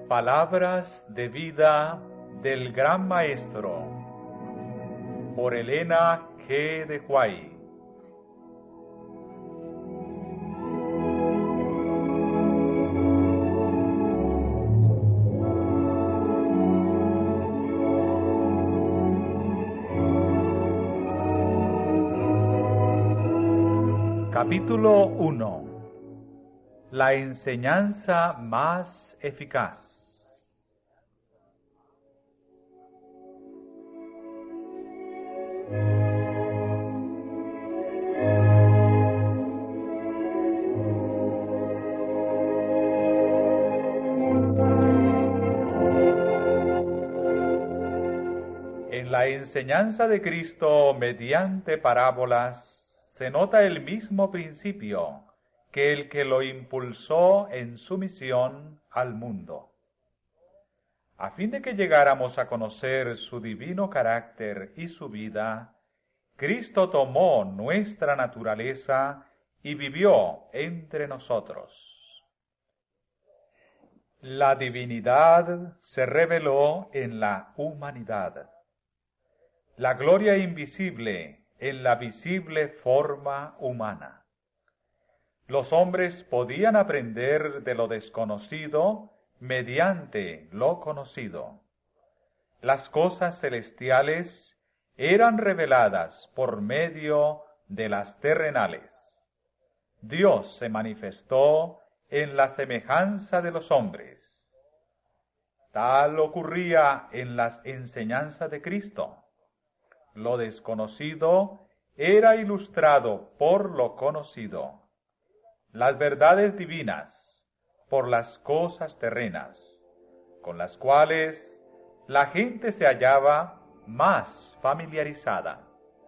Palabras de vida del Gran Maestro, por Elena G. de Huay. Capítulo 1. La enseñanza más eficaz. En la enseñanza de Cristo mediante parábolas se nota el mismo principio que el que lo impulsó en su misión al mundo. A fin de que llegáramos a conocer su divino carácter y su vida, Cristo tomó nuestra naturaleza y vivió entre nosotros. La divinidad se reveló en la humanidad. La gloria invisible en la visible forma humana. Los hombres podían aprender de lo desconocido mediante lo conocido. Las cosas celestiales eran reveladas por medio de las terrenales. Dios se manifestó en la semejanza de los hombres. Tal ocurría en las enseñanzas de Cristo. Lo desconocido era ilustrado por lo conocido. Las verdades divinas por las cosas terrenas, con las cuales la gente se hallaba más familiarizada.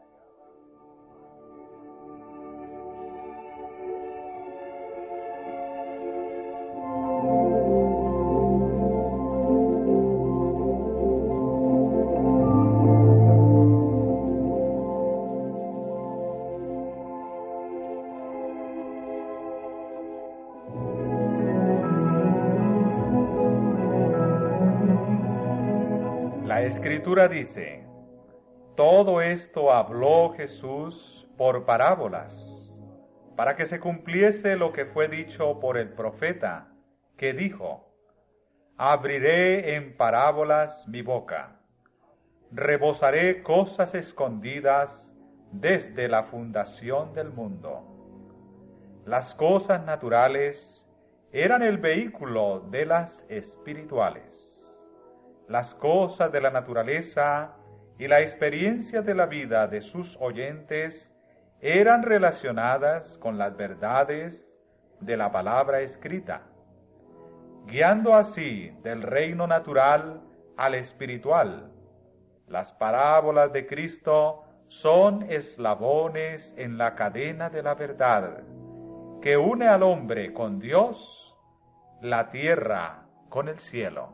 La Escritura dice: todo esto habló Jesús por parábolas, para que se cumpliese lo que fue dicho por el profeta, que dijo: abriré en parábolas mi boca, rebosaré cosas escondidas desde la fundación del mundo. Las cosas naturales eran el vehículo de las espirituales. Las cosas de la naturaleza y la experiencia de la vida de sus oyentes eran relacionadas con las verdades de la palabra escrita, guiando así del reino natural al espiritual. Las parábolas de Cristo son eslabones en la cadena de la verdad, que une al hombre con Dios, la tierra con el cielo.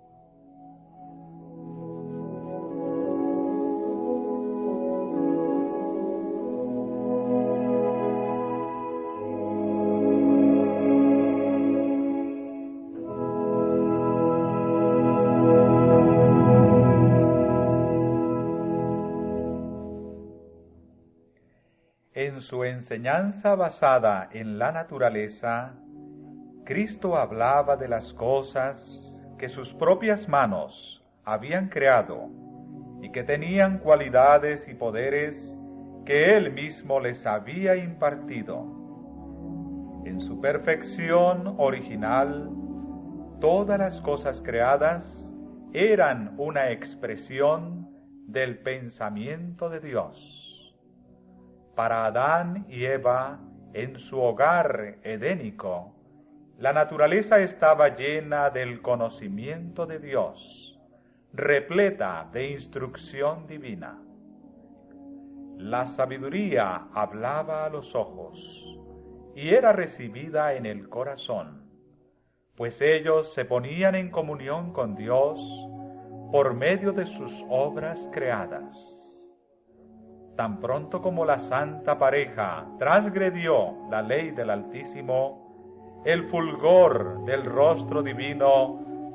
En su enseñanza basada en la naturaleza, Cristo hablaba de las cosas que sus propias manos habían creado y que tenían cualidades y poderes que Él mismo les había impartido. En su perfección original, todas las cosas creadas eran una expresión del pensamiento de Dios. Para Adán y Eva, en su hogar edénico, la naturaleza estaba llena del conocimiento de Dios, repleta de instrucción divina. La sabiduría hablaba a los ojos y era recibida en el corazón, pues ellos se ponían en comunión con Dios por medio de sus obras creadas. Tan pronto como la santa pareja transgredió la ley del Altísimo, el fulgor del rostro divino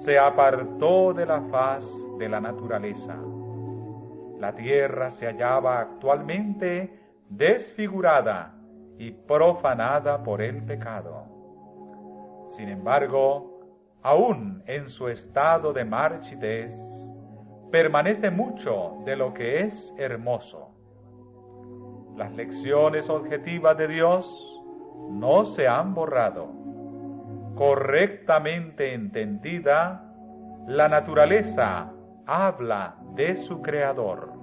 se apartó de la faz de la naturaleza. La tierra se hallaba actualmente desfigurada y profanada por el pecado. Sin embargo, aún en su estado de marchitez, permanece mucho de lo que es hermoso. Las lecciones objetivas de Dios no se han borrado. Correctamente entendida, la naturaleza habla de su Creador.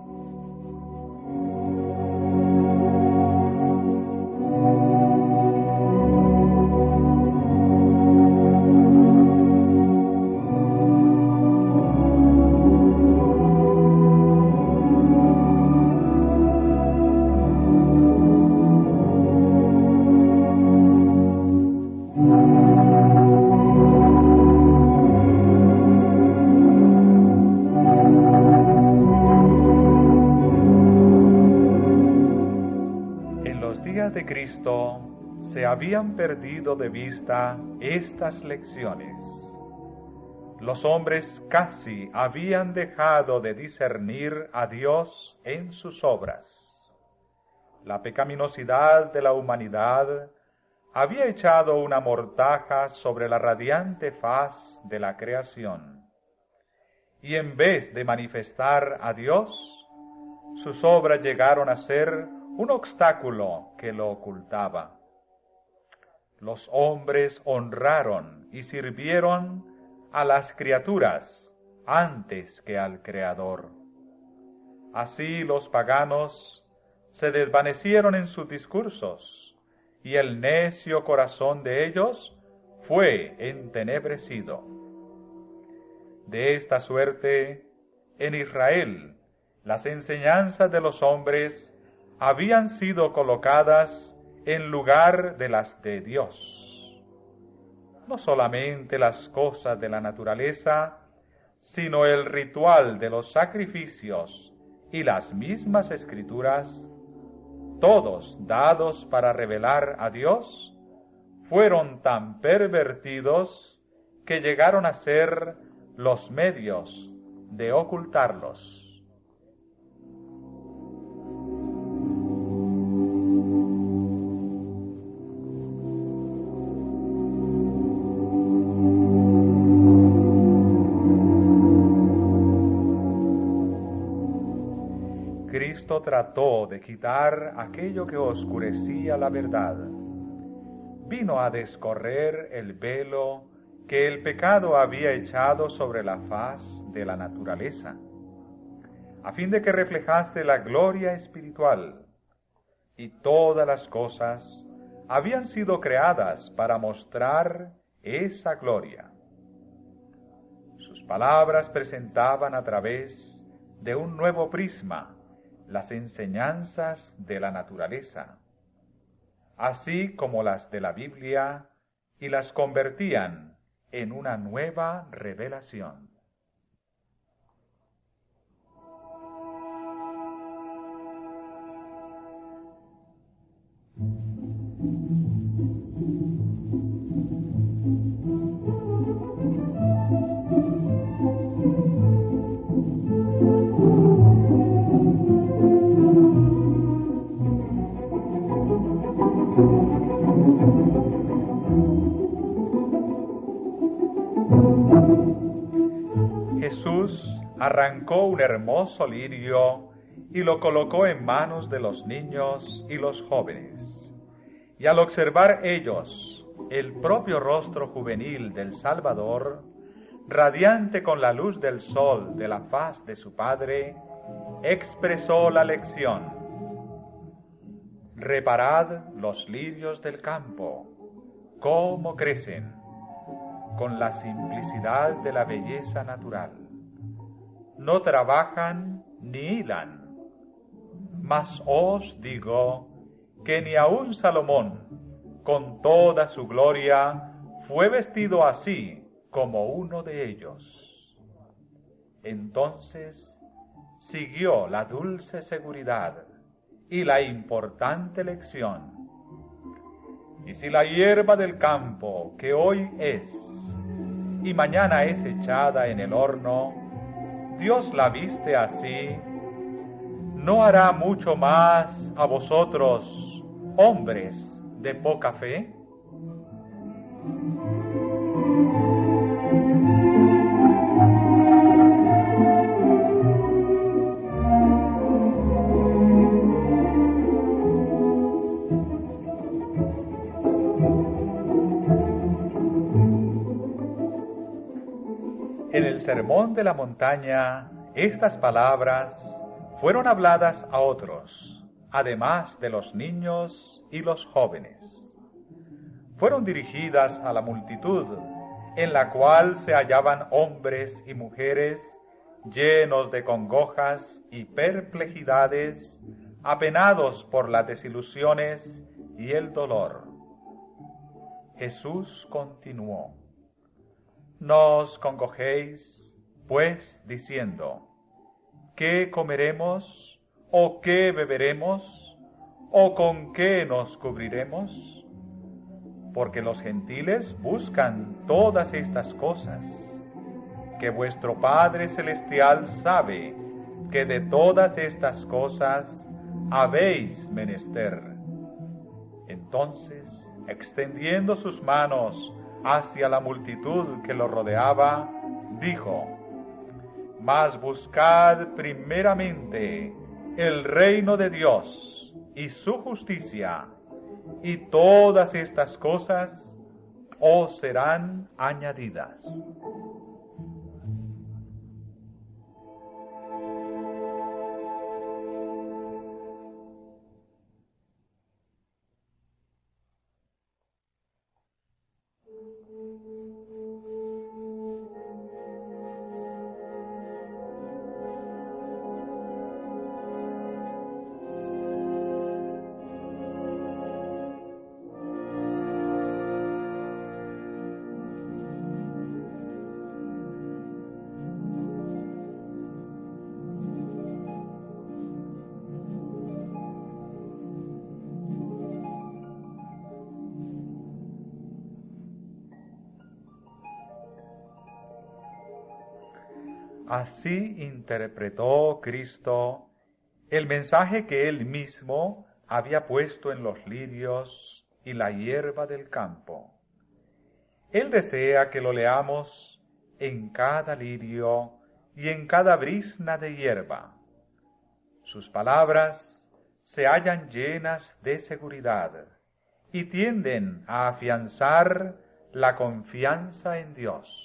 De Cristo se habían perdido de vista estas lecciones. Los hombres casi habían dejado de discernir a Dios en sus obras. La pecaminosidad de la humanidad había echado una mortaja sobre la radiante faz de la creación. Y en vez de manifestar a Dios, sus obras llegaron a ser un obstáculo que lo ocultaba. Los hombres honraron y sirvieron a las criaturas antes que al Creador. Así los paganos se desvanecieron en sus discursos, y el necio corazón de ellos fue entenebrecido. De esta suerte, en Israel, las enseñanzas de los hombres habían sido colocadas en lugar de las de Dios. No solamente las cosas de la naturaleza, sino el ritual de los sacrificios y las mismas escrituras, todos dados para revelar a Dios, fueron tan pervertidos que llegaron a ser los medios de ocultarlos. Cristo trató de quitar aquello que oscurecía la verdad. Vino a descorrer el velo que el pecado había echado sobre la faz de la naturaleza, a fin de que reflejase la gloria espiritual. Y todas las cosas habían sido creadas para mostrar esa gloria. Sus palabras presentaban a través de un nuevo prisma las enseñanzas de la naturaleza, así como las de la Biblia, y las convertían en una nueva revelación. Jesús arrancó un hermoso lirio y lo colocó en manos de los niños y los jóvenes. Y al observar ellos el propio rostro juvenil del Salvador, radiante con la luz del sol de la faz de su Padre, expresó la lección: reparad los lirios del campo, cómo crecen, con la simplicidad de la belleza natural. No trabajan ni hilan, mas os digo que ni aun Salomón, con toda su gloria, fue vestido así como uno de ellos. Entonces siguió la dulce seguridad y la importante lección: y si la hierba del campo, que hoy es, y mañana es echada en el horno, Dios la viste así, ¿no hará mucho más a vosotros, hombres de poca fe? En el Sermón de la Montaña, estas palabras fueron habladas a otros, además de los niños y los jóvenes. Fueron dirigidas a la multitud, en la cual se hallaban hombres y mujeres llenos de congojas y perplejidades, apenados por las desilusiones y el dolor. Jesús continuó: No os congojéis, pues, diciendo, ¿qué comeremos? ¿O qué beberemos? ¿O con qué nos cubriremos? Porque los gentiles buscan todas estas cosas, que vuestro Padre Celestial sabe que de todas estas cosas habéis menester. Entonces, extendiendo sus manos hacia la multitud que lo rodeaba, dijo: Mas buscad primeramente el reino de Dios y su justicia, y todas estas cosas os serán añadidas. Así interpretó Cristo el mensaje que Él mismo había puesto en los lirios y la hierba del campo. Él desea que lo leamos en cada lirio y en cada brizna de hierba. Sus palabras se hallan llenas de seguridad y tienden a afianzar la confianza en Dios.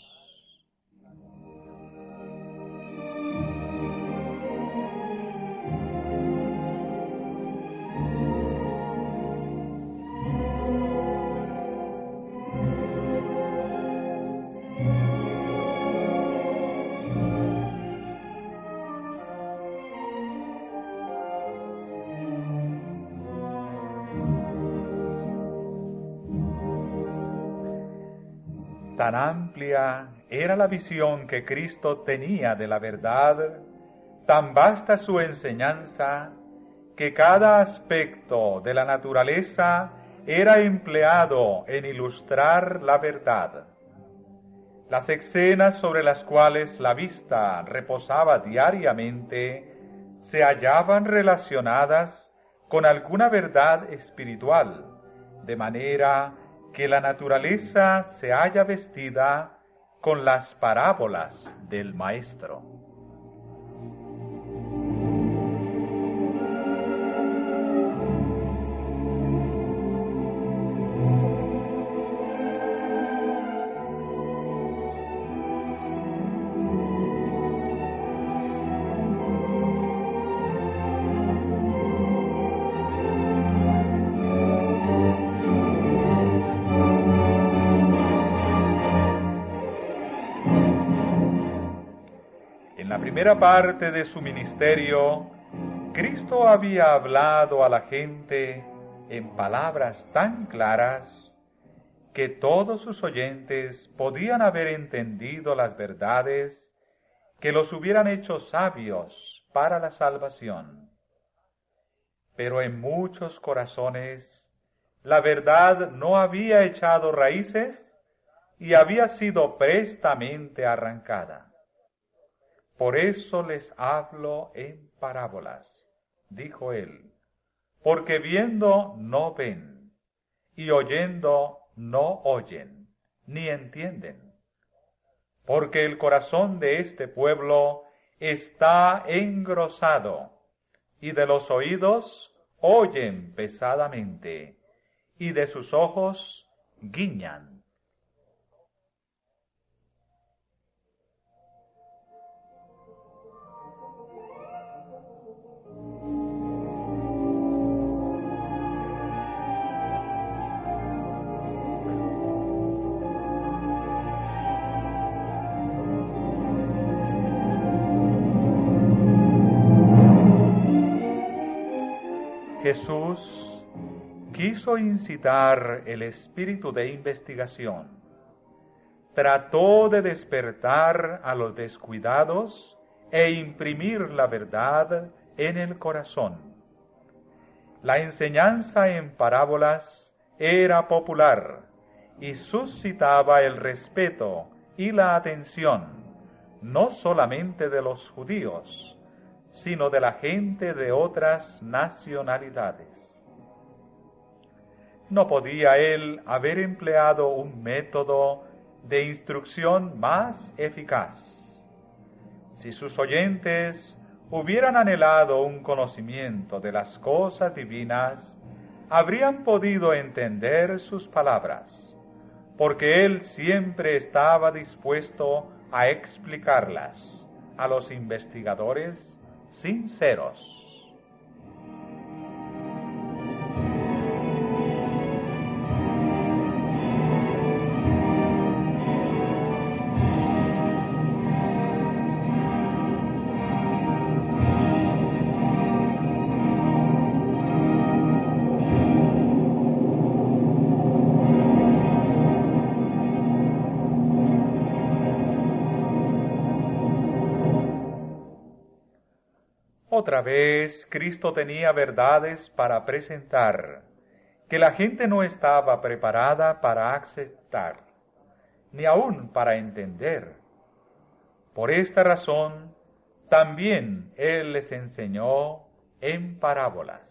Tan amplia era la visión que Cristo tenía de la verdad, tan vasta su enseñanza, que cada aspecto de la naturaleza era empleado en ilustrar la verdad. Las escenas sobre las cuales la vista reposaba diariamente se hallaban relacionadas con alguna verdad espiritual, de manera que la naturaleza se halla vestida con las parábolas del Maestro. En la primera parte de su ministerio, Cristo había hablado a la gente en palabras tan claras que todos sus oyentes podían haber entendido las verdades que los hubieran hecho sabios para la salvación. Pero en muchos corazones la verdad no había echado raíces y había sido prestamente arrancada. Por eso les hablo en parábolas, dijo él, porque viendo no ven, y oyendo no oyen, ni entienden. Porque el corazón de este pueblo está engrosado, y de los oídos oyen pesadamente, y de sus ojos guiñan. Jesús quiso incitar el espíritu de investigación. Trató de despertar a los descuidados e imprimir la verdad en el corazón. La enseñanza en parábolas era popular y suscitaba el respeto y la atención, no solamente de los judíos, sino de la gente de otras nacionalidades. No podía él haber empleado un método de instrucción más eficaz. Si sus oyentes hubieran anhelado un conocimiento de las cosas divinas, habrían podido entender sus palabras, porque él siempre estaba dispuesto a explicarlas a los investigadores sinceros. Otra vez, Cristo tenía verdades para presentar que la gente no estaba preparada para aceptar, ni aún para entender. Por esta razón, también Él les enseñó en parábolas.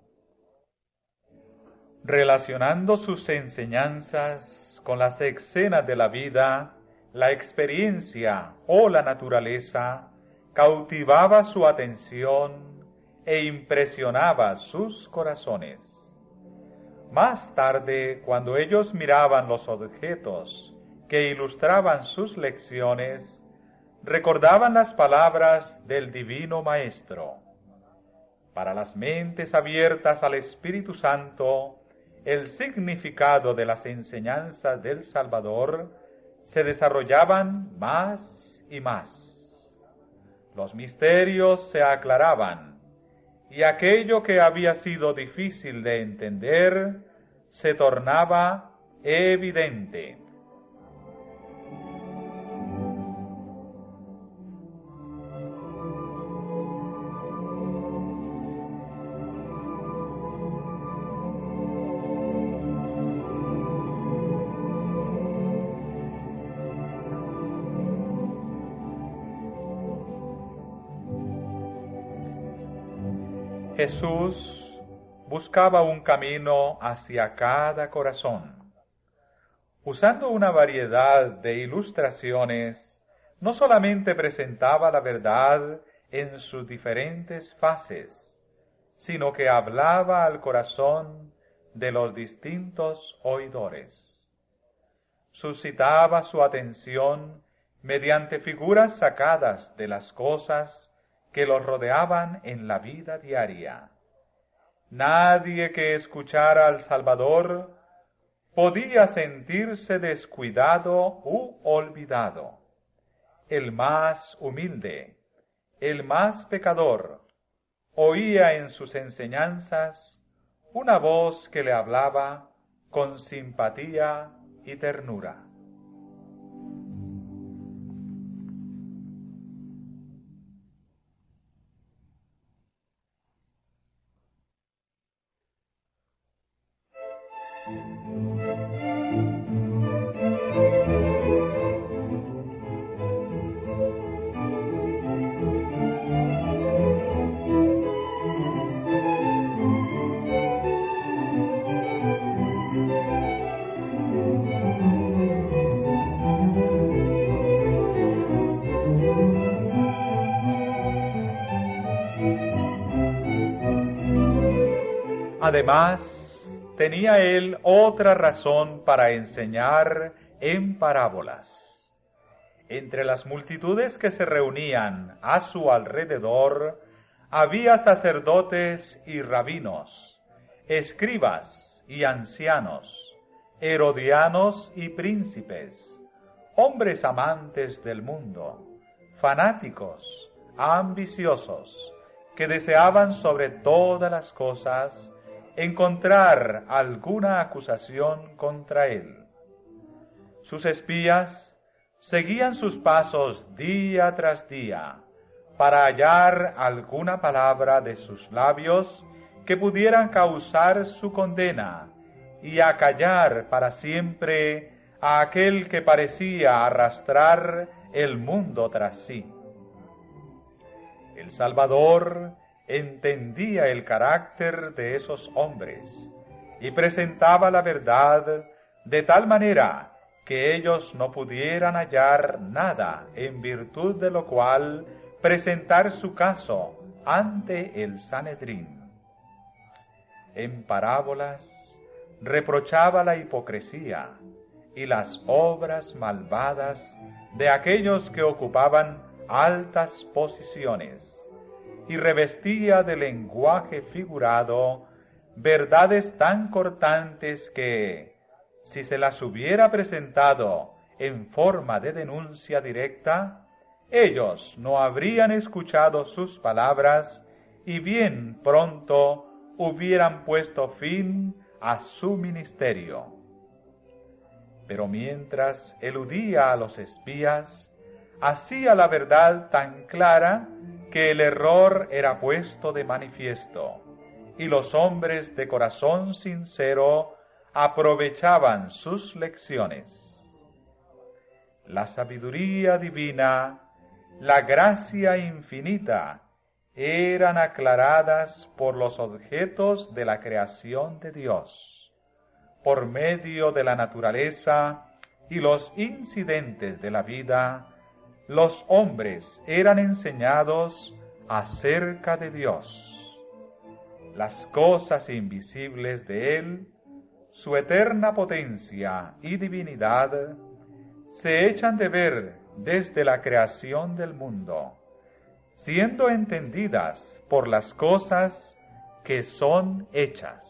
Relacionando sus enseñanzas con las escenas de la vida, la experiencia o la naturaleza, cautivaba su atención e impresionaba sus corazones. Más tarde, cuando ellos miraban los objetos que ilustraban sus lecciones, recordaban las palabras del Divino Maestro. Para las mentes abiertas al Espíritu Santo, el significado de las enseñanzas del Salvador se desarrollaban más y más. Los misterios se aclaraban, y aquello que había sido difícil de entender se tornaba evidente. Jesús buscaba un camino hacia cada corazón. Usando una variedad de ilustraciones, no solamente presentaba la verdad en sus diferentes fases, sino que hablaba al corazón de los distintos oidores. Suscitaba su atención mediante figuras sacadas de las cosas que los rodeaban en la vida diaria. Nadie que escuchara al Salvador podía sentirse descuidado u olvidado. El más humilde, el más pecador, oía en sus enseñanzas una voz que le hablaba con simpatía y ternura. Además, tenía él otra razón para enseñar en parábolas. Entre las multitudes que se reunían a su alrededor, había sacerdotes y rabinos, escribas y ancianos, herodianos y príncipes, hombres amantes del mundo, fanáticos, ambiciosos, que deseaban sobre todas las cosas encontrar alguna acusación contra él. Sus espías seguían sus pasos día tras día para hallar alguna palabra de sus labios que pudieran causar su condena y acallar para siempre a aquel que parecía arrastrar el mundo tras sí. El Salvador entendía el carácter de esos hombres y presentaba la verdad de tal manera que ellos no pudieran hallar nada, en virtud de lo cual presentar su caso ante el Sanedrín. En parábolas reprochaba la hipocresía y las obras malvadas de aquellos que ocupaban altas posiciones, y revestía de lenguaje figurado verdades tan cortantes que, si se las hubiera presentado en forma de denuncia directa, ellos no habrían escuchado sus palabras y bien pronto hubieran puesto fin a su ministerio. Pero mientras eludía a los espías, hacía la verdad tan clara que el error era puesto de manifiesto, y los hombres de corazón sincero aprovechaban sus lecciones. La sabiduría divina, la gracia infinita, eran aclaradas por los objetos de la creación de Dios, por medio de la naturaleza y los incidentes de la vida. Los hombres eran enseñados acerca de Dios. Las cosas invisibles de Él, su eterna potencia y divinidad, se echan de ver desde la creación del mundo, siendo entendidas por las cosas que son hechas.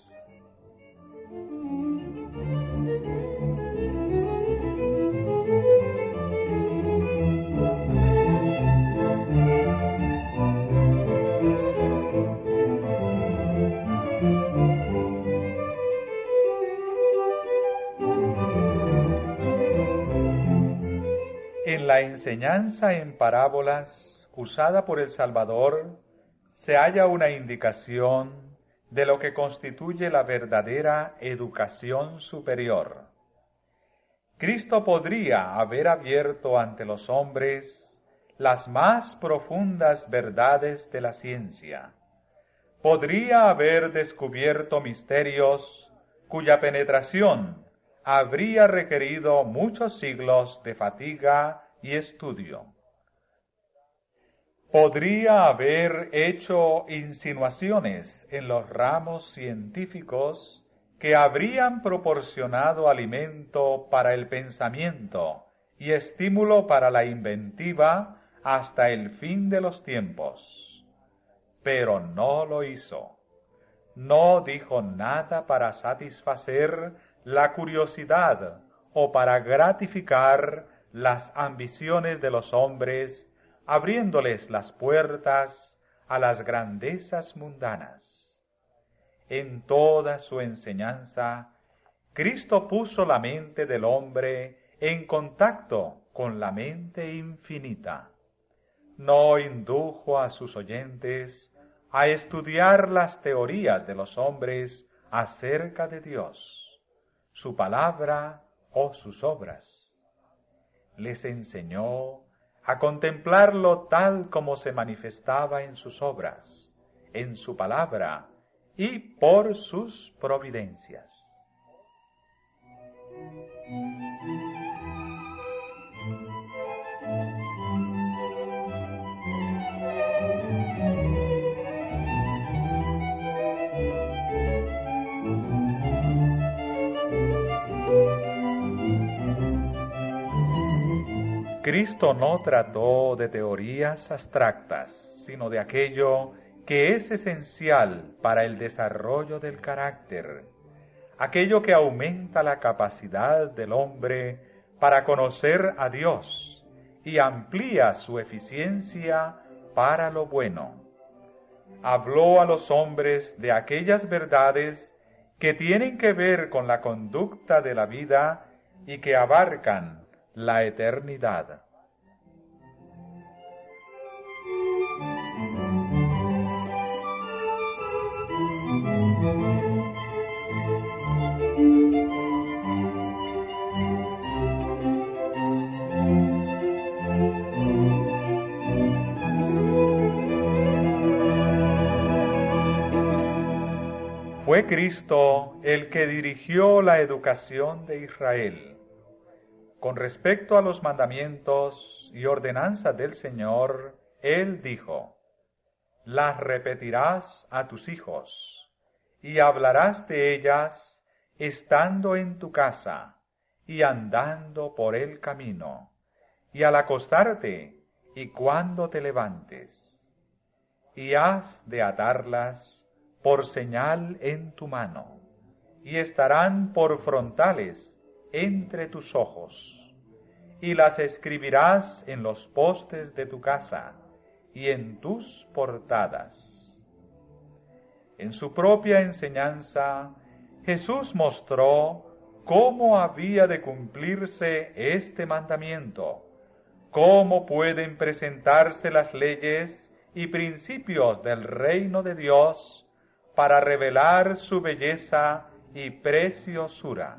En la enseñanza en parábolas usada por el Salvador se halla una indicación de lo que constituye la verdadera educación superior. Cristo podría haber abierto ante los hombres las más profundas verdades de la ciencia. Podría haber descubierto misterios cuya penetración habría requerido muchos siglos de fatiga y estudio. Podría haber hecho insinuaciones en los ramos científicos que habrían proporcionado alimento para el pensamiento y estímulo para la inventiva hasta el fin de los tiempos. Pero no lo hizo. No dijo nada para satisfacer la curiosidad o para gratificar las ambiciones de los hombres, abriéndoles las puertas a las grandezas mundanas. En toda su enseñanza, Cristo puso la mente del hombre en contacto con la mente infinita. No indujo a sus oyentes a estudiar las teorías de los hombres acerca de Dios, su palabra o sus obras. Les enseñó a contemplarlo tal como se manifestaba en sus obras, en su palabra y por sus providencias. Cristo no trató de teorías abstractas, sino de aquello que es esencial para el desarrollo del carácter, aquello que aumenta la capacidad del hombre para conocer a Dios y amplía su eficiencia para lo bueno. Habló a los hombres de aquellas verdades que tienen que ver con la conducta de la vida y que abarcan la eternidad. Fue Cristo el que dirigió la educación de Israel. Con respecto a los mandamientos y ordenanzas del Señor, Él dijo: las repetirás a tus hijos, y hablarás de ellas estando en tu casa, y andando por el camino, y al acostarte, y cuando te levantes. Y has de atarlas por señal en tu mano, y estarán por frontales entre tus ojos, y las escribirás en los postes de tu casa y en tus portadas. En su propia enseñanza, Jesús mostró cómo había de cumplirse este mandamiento, cómo pueden presentarse las leyes y principios del reino de Dios para revelar su belleza y preciosura.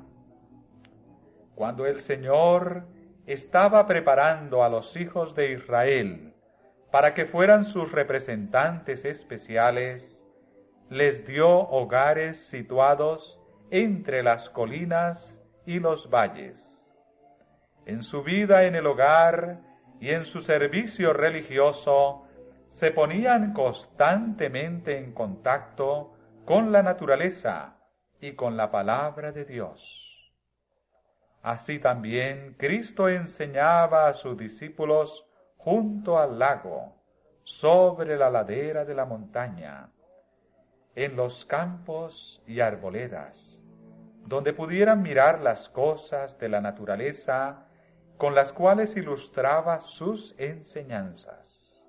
Cuando el Señor estaba preparando a los hijos de Israel para que fueran sus representantes especiales, les dio hogares situados entre las colinas y los valles. En su vida en el hogar y en su servicio religioso, se ponían constantemente en contacto con la naturaleza y con la palabra de Dios. Así también Cristo enseñaba a sus discípulos junto al lago, sobre la ladera de la montaña, en los campos y arboledas, donde pudieran mirar las cosas de la naturaleza con las cuales ilustraba sus enseñanzas.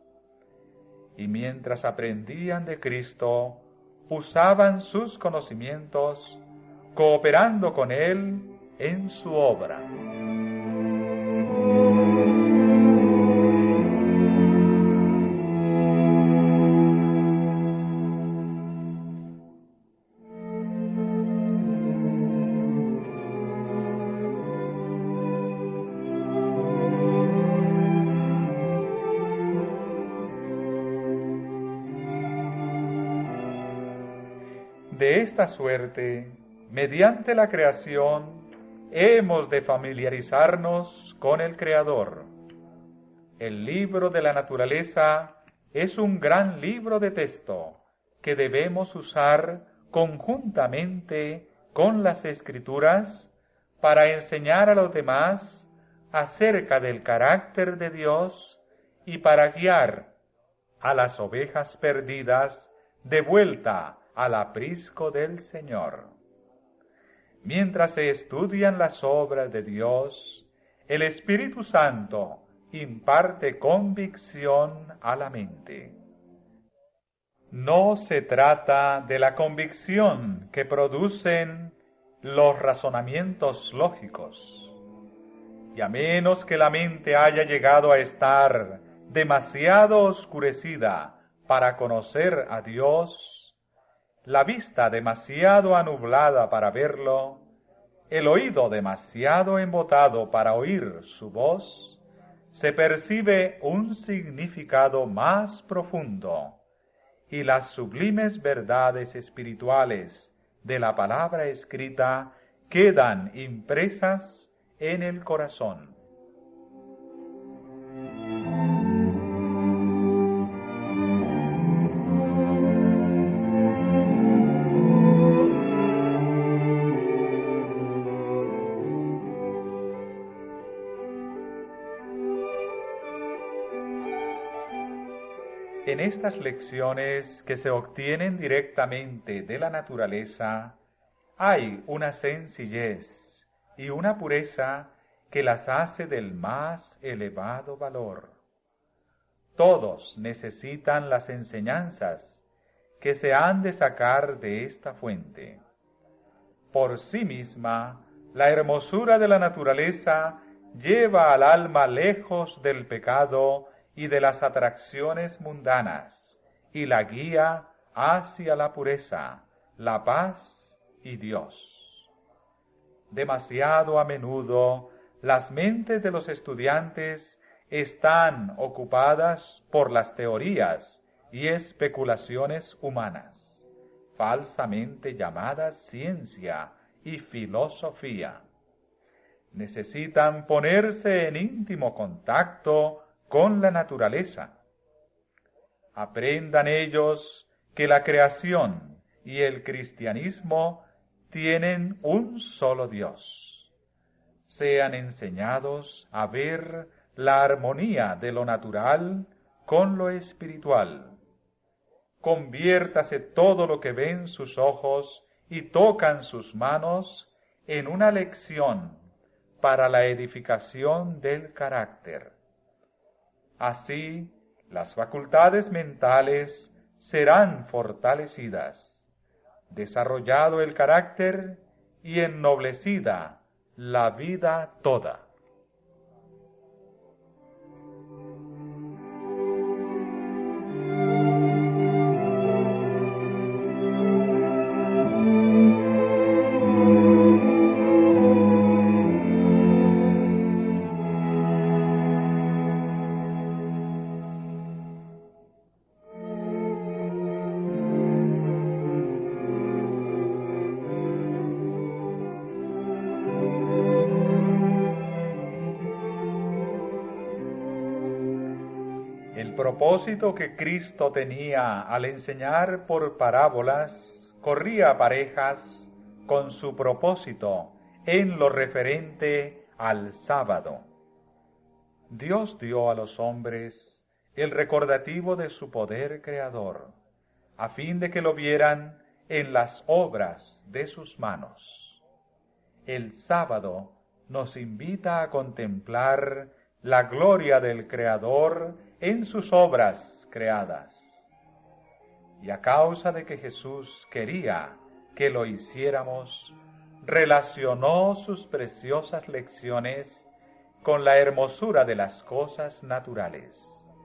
Y mientras aprendían de Cristo, usaban sus conocimientos, cooperando con Él en su obra. De esta suerte, mediante la creación, hemos de familiarizarnos con el Creador. El libro de la naturaleza es un gran libro de texto que debemos usar conjuntamente con las Escrituras para enseñar a los demás acerca del carácter de Dios y para guiar a las ovejas perdidas de vuelta al aprisco del Señor. Mientras se estudian las obras de Dios, el Espíritu Santo imparte convicción a la mente. No se trata de la convicción que producen los razonamientos lógicos, y a menos que la mente haya llegado a estar demasiado oscurecida para conocer a Dios, la vista demasiado anublada para verlo, el oído demasiado embotado para oír su voz, se percibe un significado más profundo, y las sublimes verdades espirituales de la palabra escrita quedan impresas en el corazón. En estas lecciones que se obtienen directamente de la naturaleza, hay una sencillez y una pureza que las hace del más elevado valor. Todos necesitan las enseñanzas que se han de sacar de esta fuente. Por sí misma, la hermosura de la naturaleza lleva al alma lejos del pecado y de las atracciones mundanas, y la guía hacia la pureza, la paz y Dios. Demasiado a menudo, las mentes de los estudiantes están ocupadas por las teorías y especulaciones humanas, falsamente llamadas ciencia y filosofía. Necesitan ponerse en íntimo contacto con la naturaleza. Aprendan ellos que la creación y el cristianismo tienen un solo Dios. Sean enseñados a ver la armonía de lo natural con lo espiritual. Conviértase todo lo que ven sus ojos y tocan sus manos en una lección para la edificación del carácter. Así, las facultades mentales serán fortalecidas, desarrollado el carácter y ennoblecida la vida toda. El propósito que Cristo tenía al enseñar por parábolas corría a parejas con su propósito en lo referente al sábado. Dios dio a los hombres el recordativo de su poder creador, a fin de que lo vieran en las obras de sus manos. El sábado nos invita a contemplar la gloria del Creador en sus obras creadas. Y a causa de que Jesús quería que lo hiciéramos, relacionó sus preciosas lecciones con la hermosura de las cosas naturales.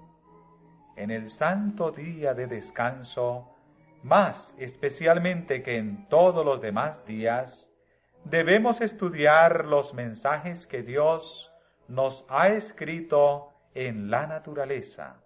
En el santo día de descanso, más especialmente que en todos los demás días, debemos estudiar los mensajes que Dios nos ha escrito en la naturaleza.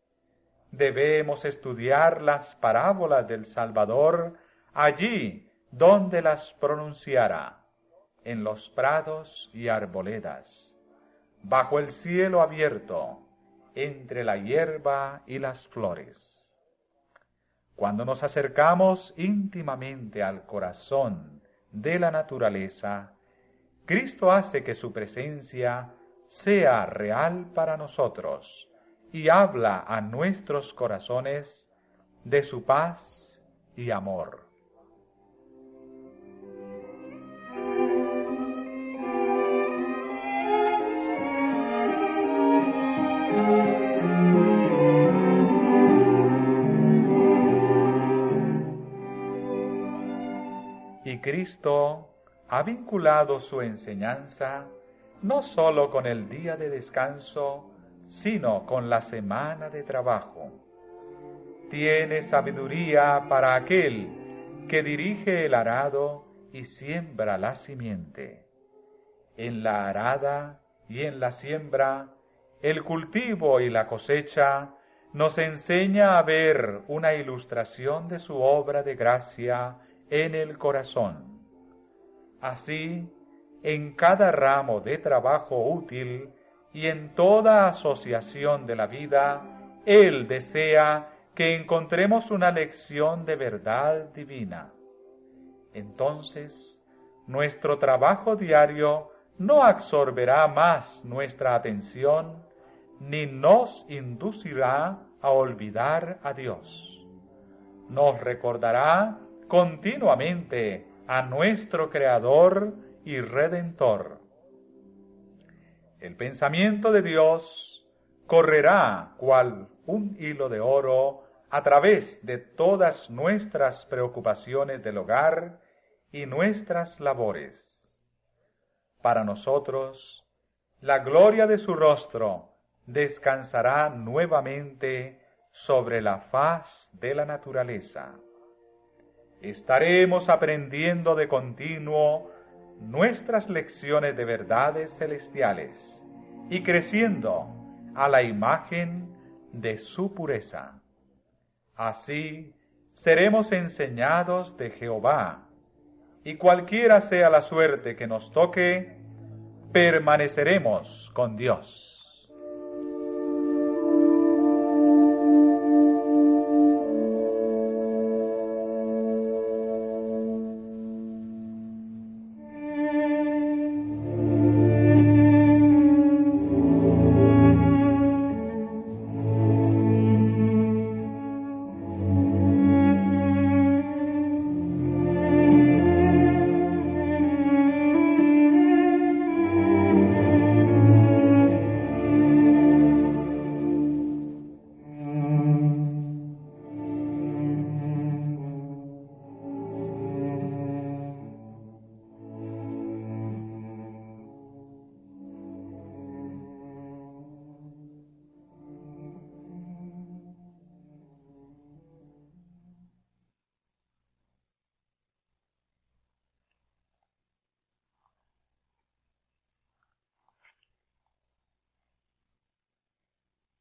Debemos estudiar las parábolas del Salvador allí donde las pronunciara, en los prados y arboledas, bajo el cielo abierto, entre la hierba y las flores. Cuando nos acercamos íntimamente al corazón de la naturaleza, Cristo hace que su presencia sea real para nosotros y habla a nuestros corazones de su paz y amor. Y Cristo ha vinculado su enseñanza no sólo con el día de descanso, sino con la semana de trabajo. Tiene sabiduría para aquel que dirige el arado y siembra la simiente. En la arada y en la siembra, el cultivo y la cosecha nos enseña a ver una ilustración de su obra de gracia en el corazón. Así, en cada ramo de trabajo útil y en toda asociación de la vida, Él desea que encontremos una lección de verdad divina. Entonces, nuestro trabajo diario no absorberá más nuestra atención, ni nos inducirá a olvidar a Dios. Nos recordará continuamente a nuestro Creador y Redentor. El pensamiento de Dios correrá cual un hilo de oro a través de todas nuestras preocupaciones del hogar y nuestras labores. Para nosotros, la gloria de su rostro descansará nuevamente sobre la faz de la naturaleza. Estaremos aprendiendo de continuo nuestras lecciones de verdades celestiales y creciendo a la imagen de su pureza. Así seremos enseñados de Jehová, y cualquiera sea la suerte que nos toque, permaneceremos con Dios.